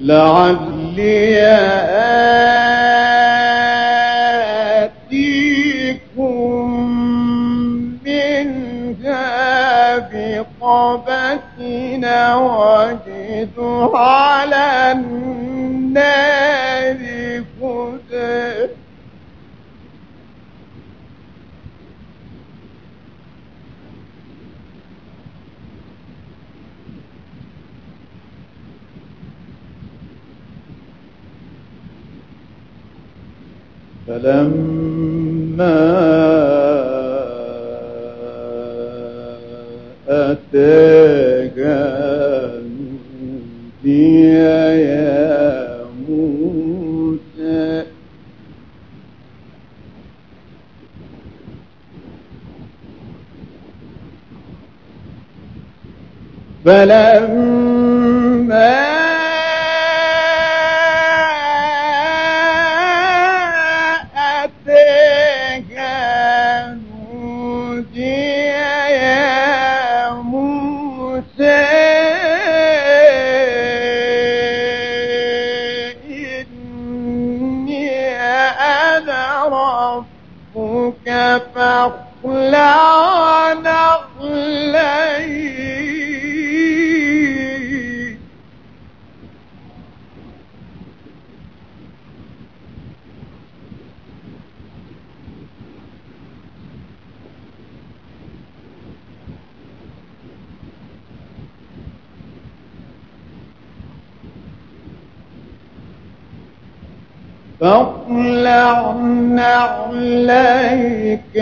لعلي آتيكم منها بقبس وجد على النار هدى فلما أتاها نودي يا موسى فلما أتاها نودي يا موسى إني أنا ربك فاخلع نعليك فاخلع نعليك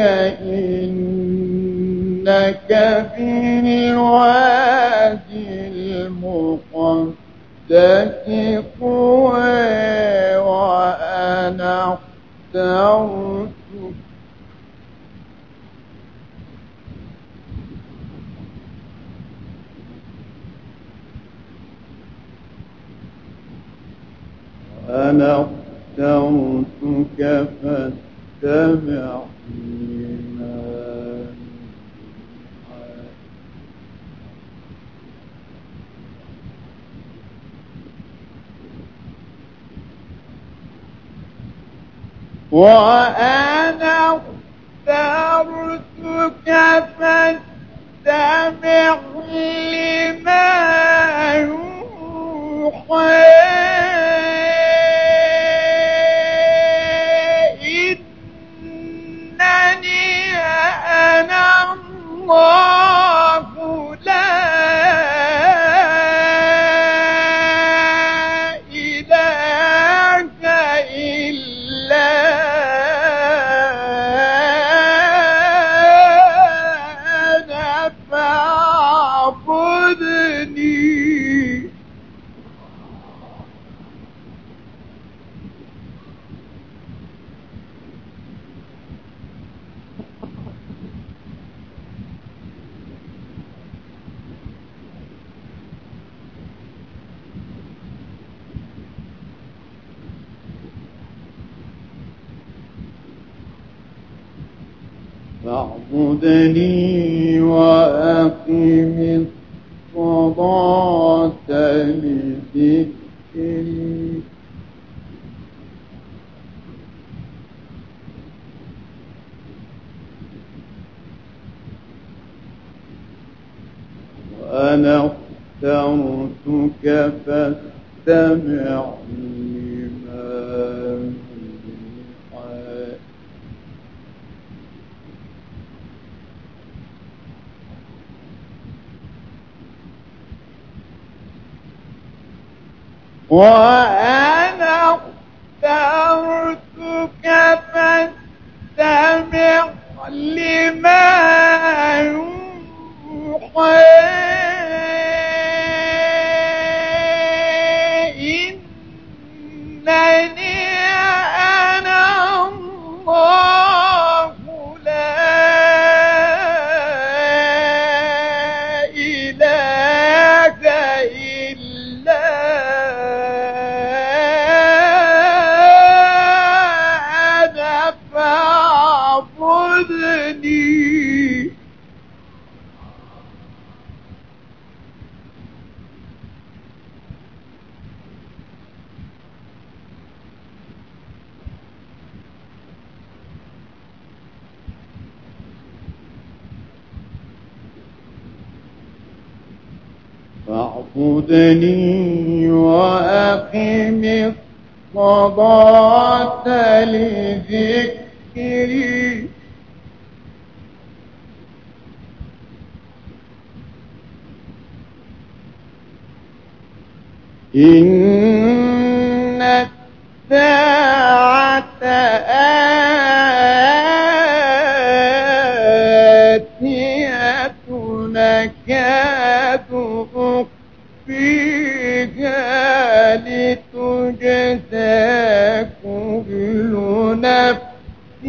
إنك بالوادي المقدس طوى وأنا اخترتك فاستمع لما يوحى وأنا اخترتك فاستمع لما يوحى إنني أنا الله لا إله إلا أنا فاعبدني وأقم الصلاة لذكري وأنا اخترتك فاستمع لما يوحى وأنا اخترتك فاستمع لما يوحى إنني أنا الله لا إله إلا أنا فاعبدني فاعبدني وأقم الصلاة لذكري إن الساعة آتية نكاد أخفيها لتجزى كل نفس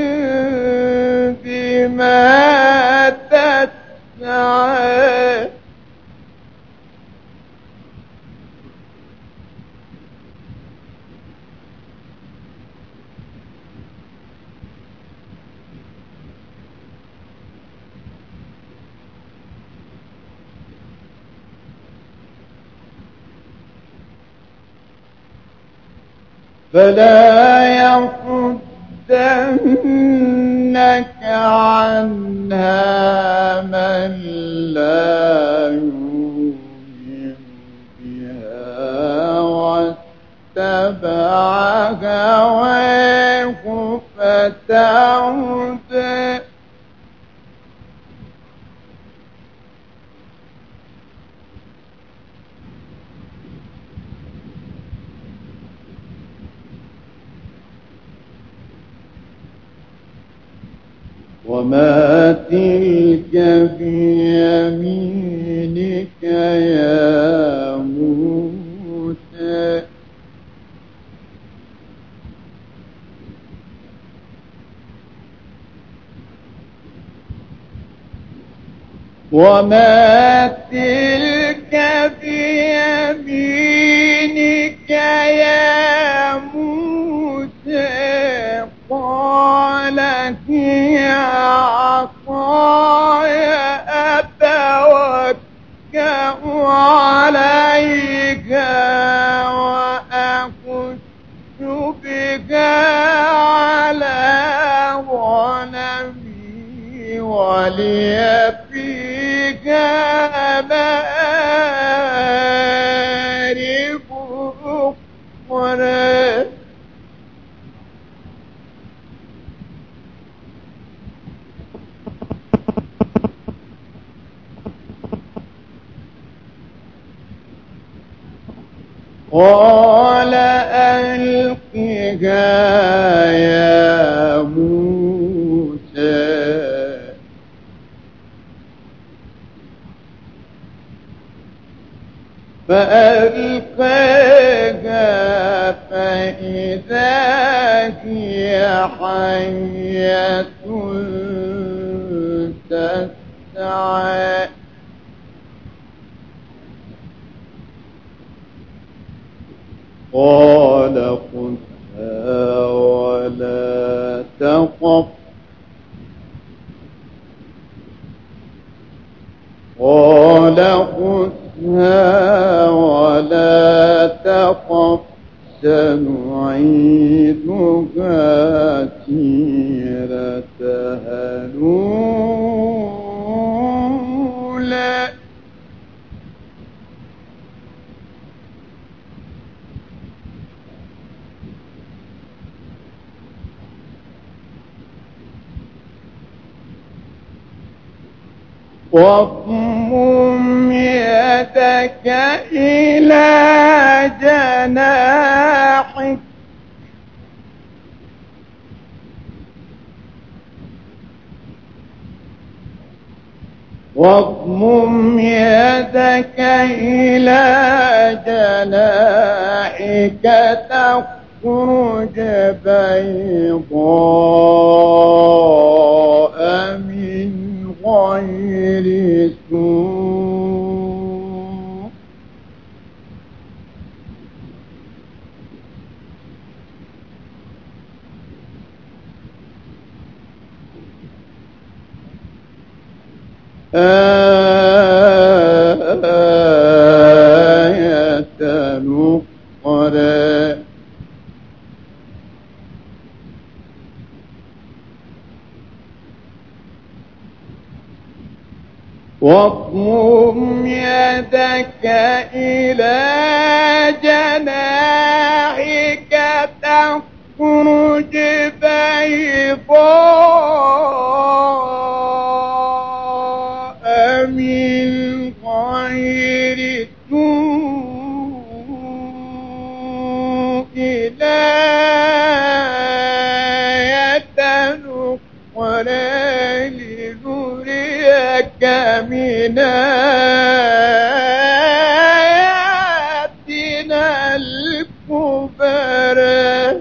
بما تسعى فلا يصدنك عنها من لا يؤمن بها واتبع هواه فتردى وما تلك بيمينك يا موسى وما تلك بيمينك يا موسى قال هي عصاي أتوكأ عليها وأخش بها على غنمي ولي فيها مآرب أخرى قال ألقها يا موسى فألقاها فإذا هي حية تسعى قال خذها ولا تخف قال خذها ولا تخف سنعيدها سيرتها الأولى واضمم يدك إلى جناحك واضمم يدك إلى جناحك تخرج بيضاء من غير سوء آية أخرى واضمم يدك إلى جناحك تخرج بيضاء من غير سوء آية أخرى لنريك من آياتنا الكبرى.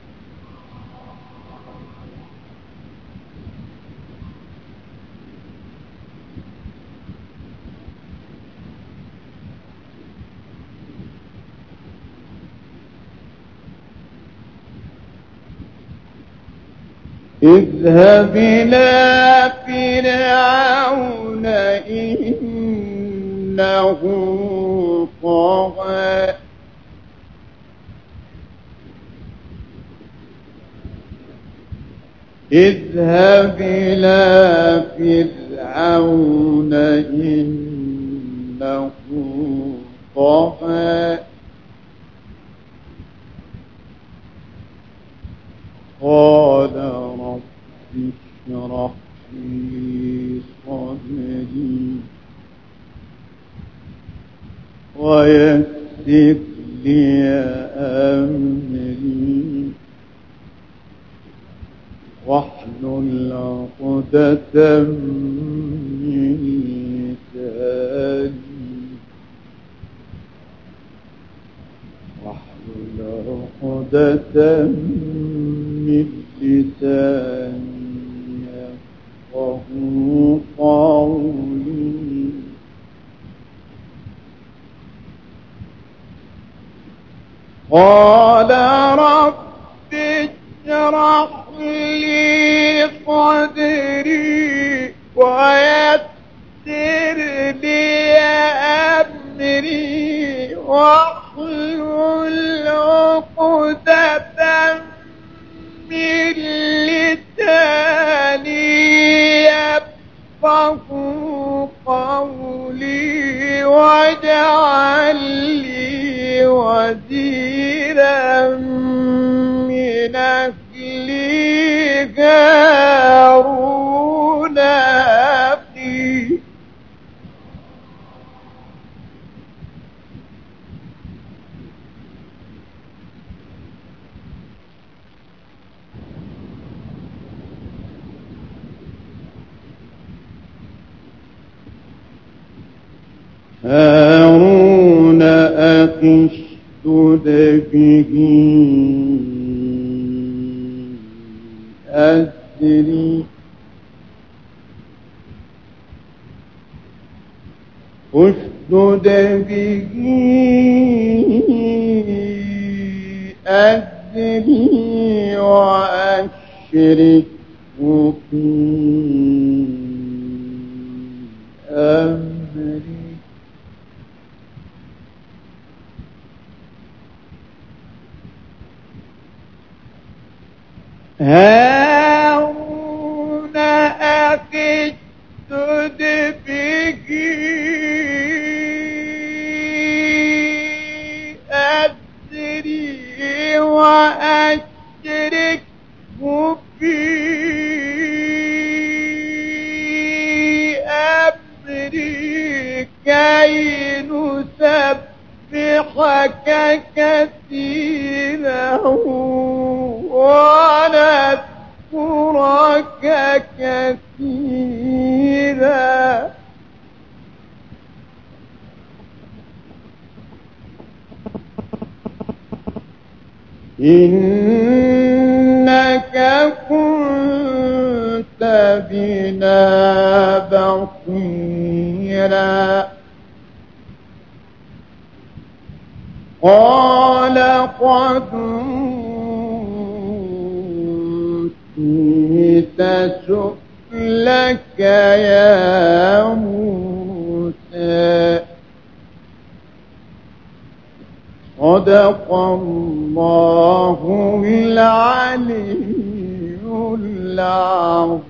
اذهب إلى فرعون إنه طغى اذهب إلى فرعون إنه طغى قال رب اشرح لي صدري ويسر لي أمري واحلل عقدة من لساني واحلل عقدة من لساني يفقهوا قولي. قال رب اشرح لي صدري ويسر لي أمري واحلل عقدة من لساني يفقهوا قولي واجعل لي وزيرا من أهلي هارون أخي. هارون أخي اشدد به أزري اشدد به أزري وأشركه في أمري هارون أخي اشدد به أزري وأشركه في أمري كي نسبحك كثيرا ونذكرك كثيرا. إنك كنت بنا بصيرا. قال قد أوتيت سؤلك يا موسى. صدق الله العلي العظيم.